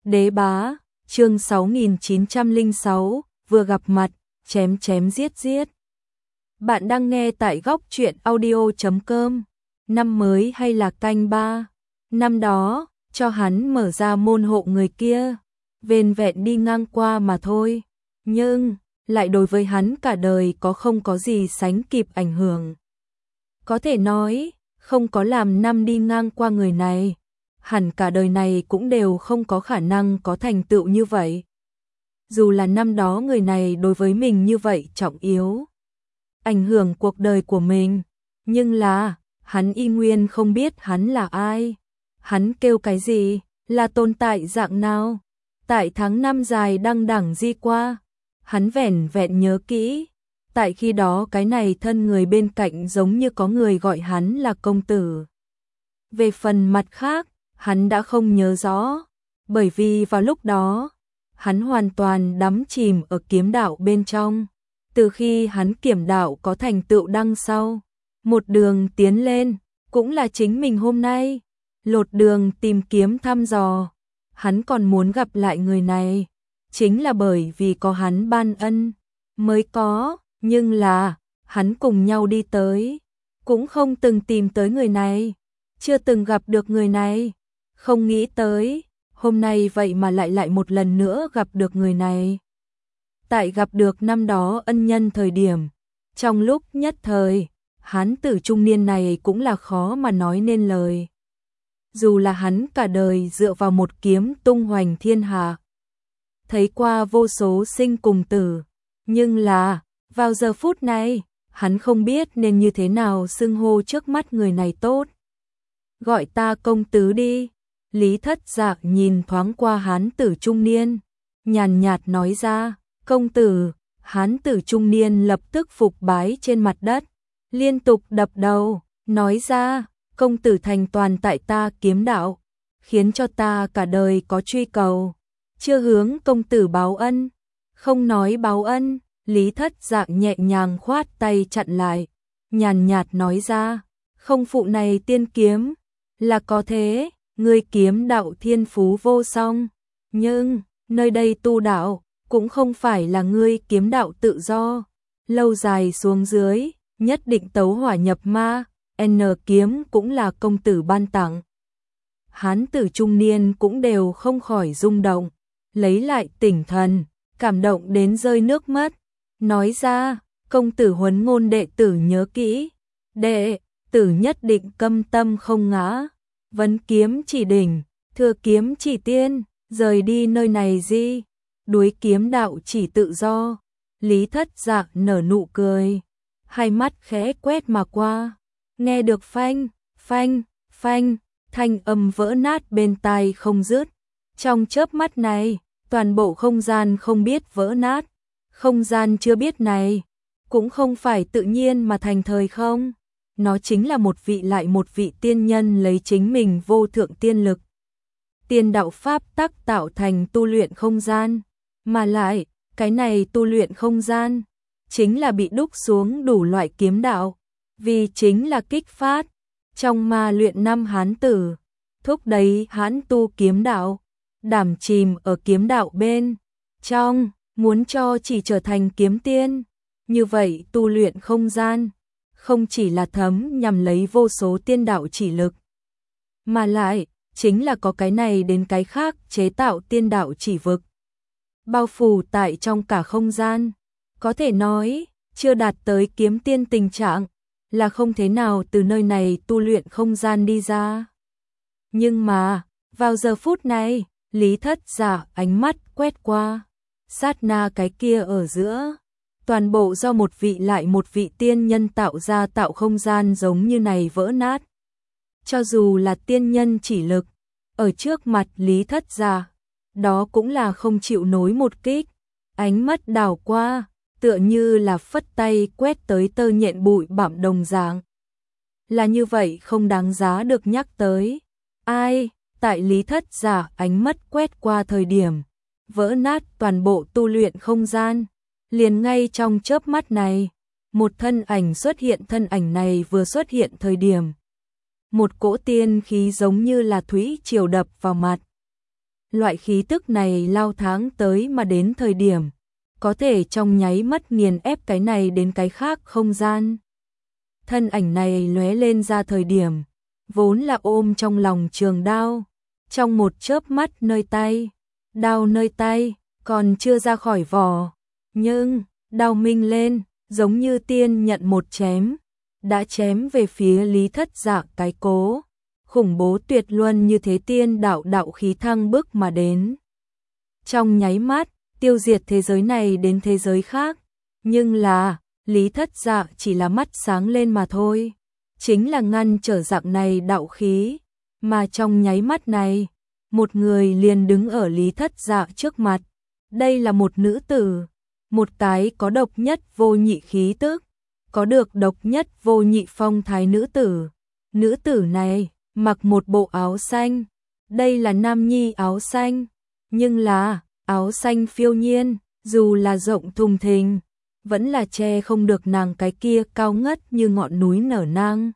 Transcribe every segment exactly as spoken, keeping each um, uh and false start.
Đế bá, chương sáu nghìn chín trăm lẻ sáu, vừa gặp mặt, chém chém giết giết. Bạn đang nghe tại góc truyện audio chấm com. Năm mới hay là canh ba? Năm đó, cho hắn mở ra môn hộ người kia, vẻn vẹn đi ngang qua mà thôi. Nhưng, lại đối với hắn cả đời có không có gì sánh kịp ảnh hưởng. Có thể nói, không có làm năm đi ngang qua người này, hẳn cả đời này cũng đều không có khả năng có thành tựu như vậy. Dù là năm đó người này đối với mình như vậy trọng yếu, ảnh hưởng cuộc đời của mình, nhưng là, hắn y nguyên không biết hắn là ai, hắn kêu cái gì, là tồn tại dạng nào. Tại tháng năm dài đăng đẳng di qua, hắn vẻn vẹn nhớ kỹ, tại khi đó cái này thân người bên cạnh giống như có người gọi hắn là công tử. Về phần mặt khác, hắn đã không nhớ rõ, bởi vì vào lúc đó, hắn hoàn toàn đắm chìm ở kiếm đạo bên trong. Từ khi hắn kiếm đạo có thành tựu đằng sau, một đường tiến lên, cũng là chính mình hôm nay, lột đường tìm kiếm thăm dò. Hắn còn muốn gặp lại người này, chính là bởi vì có hắn ban ân, mới có, nhưng là, hắn cùng nhau đi tới, cũng không từng tìm tới người này, chưa từng gặp được người này, không nghĩ tới, hôm nay vậy mà lại lại một lần nữa gặp được người này. Tại gặp được năm đó ân nhân thời điểm, trong lúc nhất thời, hán tử trung niên này cũng là khó mà nói nên lời. Dù là hắn cả đời dựa vào một kiếm tung hoành thiên hạ, thấy qua vô số sinh cùng tử, nhưng là, vào giờ phút này, hắn không biết nên như thế nào xưng hô trước mắt người này tốt. Gọi ta công tứ đi. Lý Thất Dạ nhìn thoáng qua hán tử trung niên, nhàn nhạt nói ra, công tử. Hán tử trung niên lập tức phục bái trên mặt đất, liên tục đập đầu, nói ra, công tử thành toàn tại ta kiếm đạo, khiến cho ta cả đời có truy cầu, chưa hướng công tử báo ân, không nói báo ân. Lý Thất Dạ nhẹ nhàng khoát tay chặn lại, nhàn nhạt nói ra, không phụ này tiên kiếm, là có thế, ngươi kiếm đạo thiên phú vô song, nhưng, nơi đây tu đạo, cũng không phải là ngươi kiếm đạo tự do, lâu dài xuống dưới, nhất định tấu hỏa nhập ma, N kiếm cũng là công tử ban tặng. Hán tử trung niên cũng đều không khỏi rung động, lấy lại tỉnh thần, cảm động đến rơi nước mắt, nói ra, công tử huấn ngôn đệ tử nhớ kỹ, đệ tử nhất định câm tâm không ngã, vấn kiếm chỉ đỉnh, thừa kiếm chỉ tiên, rời đi nơi này di, đuối kiếm đạo chỉ tự do. Lý Thất Dạ nở nụ cười, hai mắt khẽ quét mà qua, nghe được phanh, phanh, phanh, thanh âm vỡ nát bên tai không dứt. Trong chớp mắt này, toàn bộ không gian không biết vỡ nát, không gian chưa biết này, cũng không phải tự nhiên mà thành thời không. Nó chính là một vị lại một vị tiên nhân lấy chính mình vô thượng tiên lực, tiên đạo pháp tắc tạo thành tu luyện không gian, mà lại, cái này tu luyện không gian, chính là bị đúc xuống đủ loại kiếm đạo, vì chính là kích phát, trong ma luyện năm hán tử, thúc đẩy hán tu kiếm đạo, đảm chìm ở kiếm đạo bên trong, muốn cho chỉ trở thành kiếm tiên, như vậy tu luyện không gian, không chỉ là thấm nhằm lấy vô số tiên đạo chỉ lực, mà lại, chính là có cái này đến cái khác chế tạo tiên đạo chỉ vực, bao phủ tại trong cả không gian, có thể nói, chưa đạt tới kiếm tiên tình trạng, là không thế nào từ nơi này tu luyện không gian đi ra. Nhưng mà, vào giờ phút này, Lý Thất Dạ ánh mắt quét qua, sát na cái kia ở giữa, toàn bộ do một vị lại một vị tiên nhân tạo ra tạo không gian giống như này vỡ nát. Cho dù là tiên nhân chỉ lực, ở trước mặt Lý Thất Dạ, đó cũng là không chịu nối một kích, ánh mắt đảo qua, tựa như là phất tay quét tới tơ nhện bụi bặm đồng dạng. Là như vậy không đáng giá được nhắc tới. Ai, tại Lý Thất Dạ ánh mắt quét qua thời điểm, vỡ nát toàn bộ tu luyện không gian, liền ngay trong chớp mắt này, một thân ảnh xuất hiện, thân ảnh này vừa xuất hiện thời điểm, một cỗ tiên khí giống như là thủy triều đập vào mặt. Loại khí tức này lao tháng tới mà đến thời điểm, có thể trong nháy mắt nghiền ép cái này đến cái khác không gian. Thân ảnh này lóe lên ra thời điểm, vốn là ôm trong lòng trường đao, trong một chớp mắt nơi tay, đao nơi tay, còn chưa ra khỏi vỏ, nhưng đao minh lên, giống như tiên nhận một chém, đã chém về phía Lý Thất Dạ cái cố, khủng bố tuyệt luân như thế tiên đạo đạo khí thăng bức mà đến. Trong nháy mắt, tiêu diệt thế giới này đến thế giới khác, nhưng là, Lý Thất Dạ chỉ là mắt sáng lên mà thôi, chính là ngăn trở dạng này đạo khí, mà trong nháy mắt này, một người liền đứng ở Lý Thất Dạ trước mặt, đây là một nữ tử, một cái có độc nhất vô nhị khí tức, có được độc nhất vô nhị phong thái nữ tử. Nữ tử này mặc một bộ áo xanh, đây là nam nhi áo xanh, nhưng là áo xanh phiêu nhiên, dù là rộng thùng thình, vẫn là che không được nàng cái kia cao ngất như ngọn núi nở nang,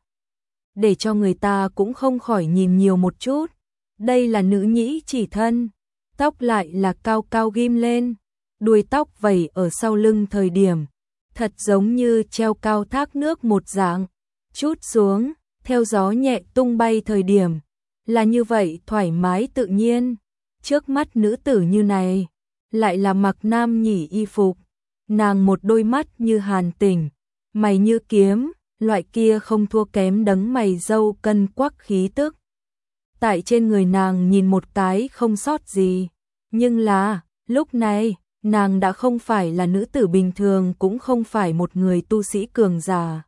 để cho người ta cũng không khỏi nhìn nhiều một chút. Đây là nữ nhĩ chỉ thân, tóc lại là cao cao ghim lên, đuôi tóc vẩy ở sau lưng thời điểm, thật giống như treo cao thác nước một dạng, chút xuống, theo gió nhẹ tung bay thời điểm, là như vậy thoải mái tự nhiên. Trước mắt nữ tử như này, lại là mặc nam nhỉ y phục, nàng một đôi mắt như hàn tỉnh, mày như kiếm, loại kia không thua kém đấng mày râu cân quắc khí tức. Tại trên người nàng nhìn một cái không sót gì, nhưng là, lúc này, nàng đã không phải là nữ tử bình thường, cũng không phải một người tu sĩ cường giả,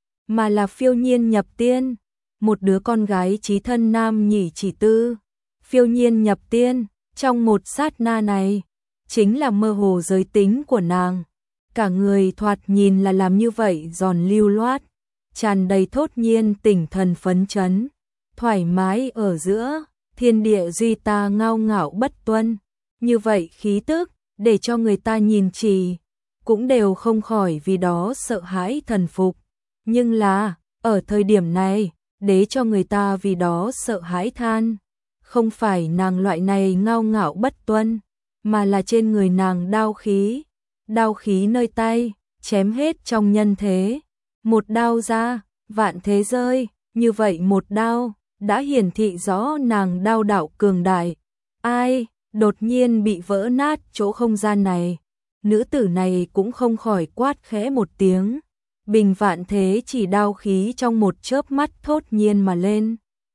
mà là phiêu nhiên nhập tiên, một đứa con gái chí thân nam nhỉ chỉ tư. Phiêu nhiên nhập tiên, trong một sát na này, chính là mơ hồ giới tính của nàng. Cả người thoạt nhìn là làm như vậy giòn lưu loát, tràn đầy thốt nhiên tỉnh thần phấn chấn, thoải mái ở giữa, thiên địa duy ta ngao ngạo bất tuân. Như vậy khí tức, để cho người ta nhìn chỉ, cũng đều không khỏi vì đó sợ hãi thần phục. Nhưng là, ở thời điểm này, để cho người ta vì đó sợ hãi than, không phải nàng loại này ngao ngạo bất tuân, mà là trên người nàng đao khí, đao khí nơi tay, chém hết trong nhân thế. Một đao ra, vạn thế rơi, như vậy một đao, đã hiển thị rõ nàng đao đạo cường đại. Ai, đột nhiên bị vỡ nát chỗ không gian này, nữ tử này cũng không khỏi quát khẽ một tiếng. Bình vạn thế chỉ đao khí trong một chớp mắt thốt nhiên mà lên.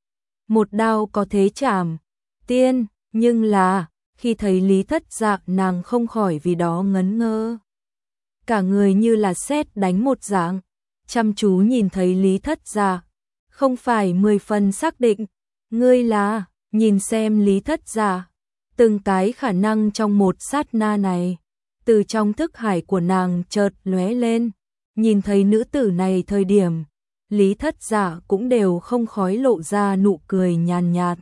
Một đao có thế chảm tiên, nhưng là, khi thấy Lý Thất Dạ nàng không khỏi vì đó ngấn ngơ. Cả người như là sét đánh một dạng, chăm chú nhìn thấy Lý Thất Dạ, không phải mười phần xác định, ngươi là, nhìn xem Lý Thất Dạ, từng cái khả năng trong một sát na này, từ trong thức hải của nàng chợt lóe lên, nhìn thấy nữ tử này thời điểm, Lý Thất Dạ cũng đều không khói lộ ra nụ cười nhàn nhạt.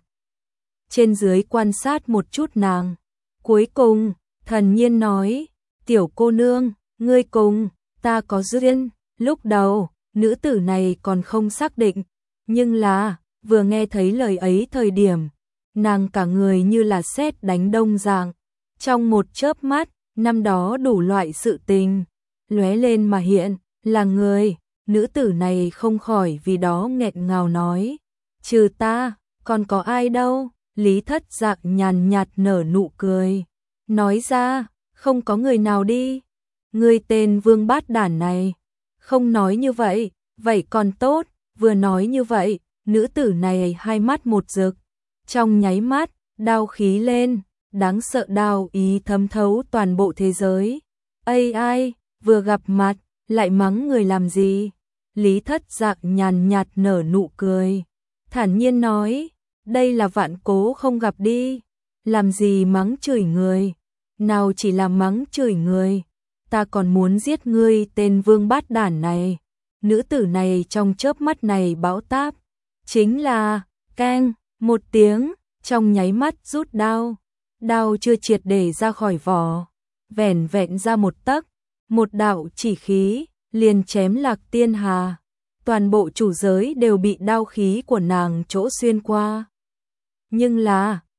Trên dưới quan sát một chút nàng, cuối cùng, thần nhiên nói, tiểu cô nương, ngươi cùng, ta có duyên. Lúc đầu, nữ tử này còn không xác định, nhưng là, vừa nghe thấy lời ấy thời điểm, nàng cả người như là sét đánh đông dạng, trong một chớp mắt, năm đó đủ loại sự tình, lóe lên mà hiện, là người. Nữ tử này không khỏi vì đó nghẹn ngào nói, trừ ta, còn có ai đâu. Lý Thất Dạ nhàn nhạt nở nụ cười, nói ra, không có người nào đi. Ngươi tên vương bát đản này, không nói như vậy, vậy còn tốt. Vừa nói như vậy, nữ tử này hai mắt một rực, trong nháy mắt, đao khí lên, đáng sợ đao ý thấm thấu toàn bộ thế giới. Ây ai, vừa gặp mặt, lại mắng người làm gì? Lý Thất Dạ nhàn nhạt nở nụ cười, thản nhiên nói, đây là vạn cố không gặp đi, làm gì mắng chửi người, nào chỉ là mắng chửi người, ta còn muốn giết ngươi tên vương bát đản này. Nữ tử này trong chớp mắt này bão táp, chính là, keng, một tiếng, trong nháy mắt rút đao, đao chưa triệt để ra khỏi vỏ, vẻn vẹn ra một tấc, một đạo chỉ khí, liền chém lạc tiên hà, toàn bộ chủ giới đều bị đao khí của nàng chỗ xuyên qua. Nhưng là,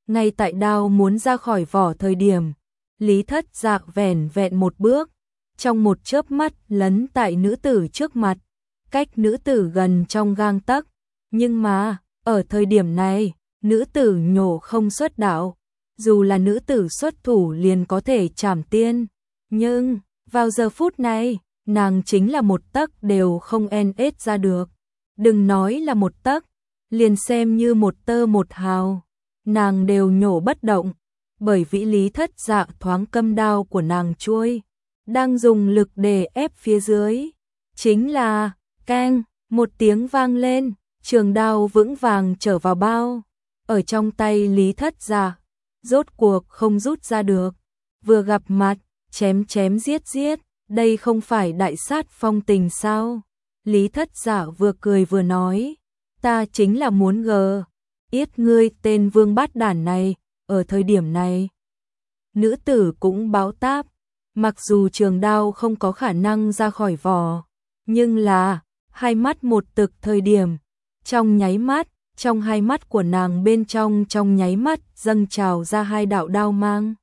ngay tại đao muốn ra khỏi vỏ thời điểm, Lý Thất Dạ vẻn vẹn một bước, trong một chớp mắt lấn tại nữ tử trước mặt, cách nữ tử gần trong gang tấc, nhưng mà, ở thời điểm này, nữ tử nhổ không xuất đạo, dù là nữ tử xuất thủ liền có thể trảm tiên, nhưng, vào giờ phút này, nàng chính là một tấc đều không en ết ra được, đừng nói là một tấc, liền xem như một tơ một hào, nàng đều nhổ bất động, bởi vì Lý Thất Dạ thoáng câm đao của nàng chuôi, đang dùng lực để ép phía dưới, chính là, keng, một tiếng vang lên, trường đao vững vàng trở vào bao, ở trong tay Lý Thất Dạ, rốt cuộc không rút ra được, vừa gặp mặt, chém chém giết giết, đây không phải đại sát phong tình sao? Lý Thất Dạ vừa cười vừa nói, ta chính là muốn gờ, yết ngươi tên vương bát đản này, ở thời điểm này. Nữ tử cũng báo táp, mặc dù trường đao không có khả năng ra khỏi vỏ, nhưng là, hai mắt một tực thời điểm, trong nháy mắt, trong hai mắt của nàng bên trong trong nháy mắt dâng trào ra hai đạo đao mang.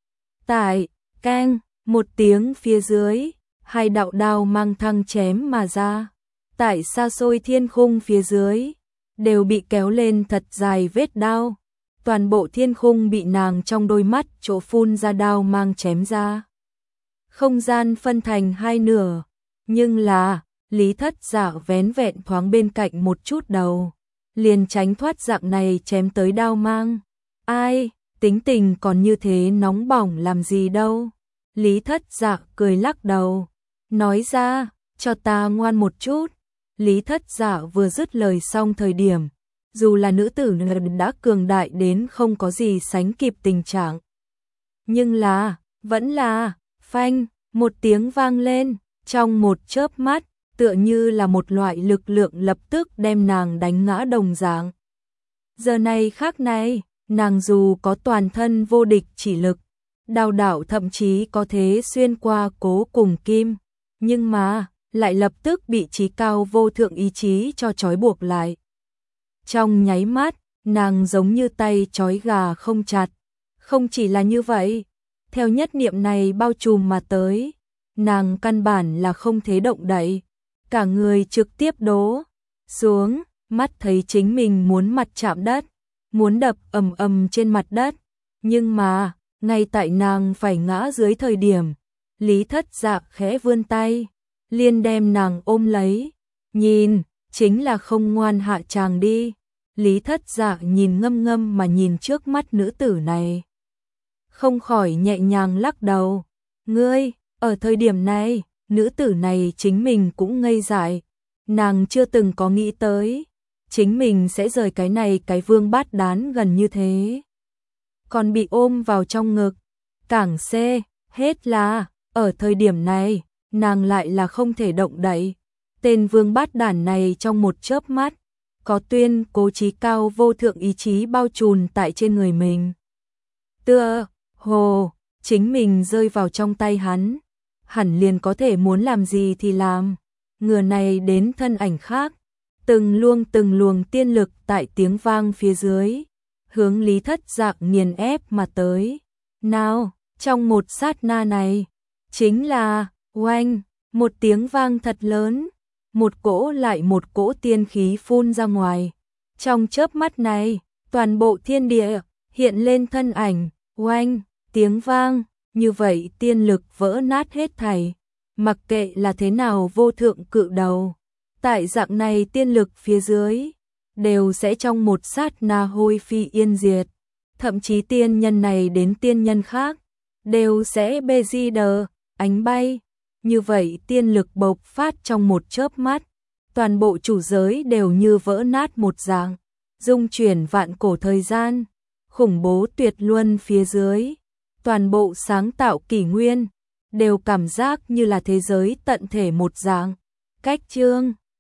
Tại, keng, một tiếng phía dưới, hai đạo đao mang thăng chém mà ra, tại xa xôi thiên khung phía dưới, đều bị kéo lên thật dài vết đao, toàn bộ thiên khung bị nàng trong đôi mắt chỗ phun ra đao mang chém ra. Không gian phân thành hai nửa, nhưng là, Lý Thất Dạ vén vẹn thoáng bên cạnh một chút đầu, liền tránh thoát dạng này chém tới đao mang. Ai, tính tình còn như thế nóng bỏng làm gì đâu. Lý Thất Dạ cười lắc đầu, nói ra, cho ta ngoan một chút. Lý Thất Dạ vừa dứt lời xong thời điểm, dù là nữ tử đã cường đại đến không có gì sánh kịp tình trạng. Nhưng là, vẫn là, phanh, một tiếng vang lên, trong một chớp mắt, tựa như là một loại lực lượng lập tức đem nàng đánh ngã đồng dạng. Giờ này khác này, nàng dù có toàn thân vô địch chỉ lực, đao đạo thậm chí có thể xuyên qua cố cùng kim, nhưng mà, lại lập tức bị trí cao vô thượng ý chí cho trói buộc lại. Trong nháy mắt, nàng giống như tay trói gà không chặt. Không chỉ là như vậy, theo nhất niệm này bao trùm mà tới, nàng căn bản là không thể động đậy, cả người trực tiếp đổ xuống, mắt thấy chính mình muốn mặt chạm đất, muốn đập ầm ầm trên mặt đất, nhưng mà, ngay tại nàng phải ngã dưới thời điểm, Lý Thất Dạ khẽ vươn tay, liền đem nàng ôm lấy, nhìn, chính là không ngoan hạ chàng đi. Lý Thất Dạ nhìn ngâm ngâm mà nhìn trước mắt nữ tử này, không khỏi nhẹ nhàng lắc đầu. Ngươi, ở thời điểm này, nữ tử này chính mình cũng ngây dại, nàng chưa từng có nghĩ tới, chính mình sẽ rời cái này cái vương bát đán gần như thế. Còn bị ôm vào trong ngực, cảng xê, hết là, ở thời điểm này, nàng lại là không thể động đậy. Tên vương bát đản này trong một chớp mắt, có tuyên cố chí cao vô thượng ý chí bao trùm tại trên người mình. Tựa, hồ, chính mình rơi vào trong tay hắn, hẳn liền có thể muốn làm gì thì làm, ngừa này đến thân ảnh khác, từng luồng từng luồng tiên lực tại tiếng vang phía dưới, hướng Lý Thất Dạ nghiền ép mà tới. Nào, trong một sát na này, chính là, oanh, một tiếng vang thật lớn, một cỗ lại một cỗ tiên khí phun ra ngoài. Trong chớp mắt này, toàn bộ thiên địa hiện lên thân ảnh, oanh, tiếng vang, như vậy tiên lực vỡ nát hết thảy, mặc kệ là thế nào vô thượng cự đầu, tại dạng này tiên lực phía dưới, đều sẽ trong một sát na hôi phi yên diệt, thậm chí tiên nhân này đến tiên nhân khác, đều sẽ bê di đờ, ánh bay, như vậy tiên lực bộc phát trong một chớp mắt, toàn bộ chủ giới đều như vỡ nát một dạng, dung chuyển vạn cổ thời gian, khủng bố tuyệt luân phía dưới, toàn bộ sáng tạo kỷ nguyên, đều cảm giác như là thế giới tận thể một dạng. Cách chương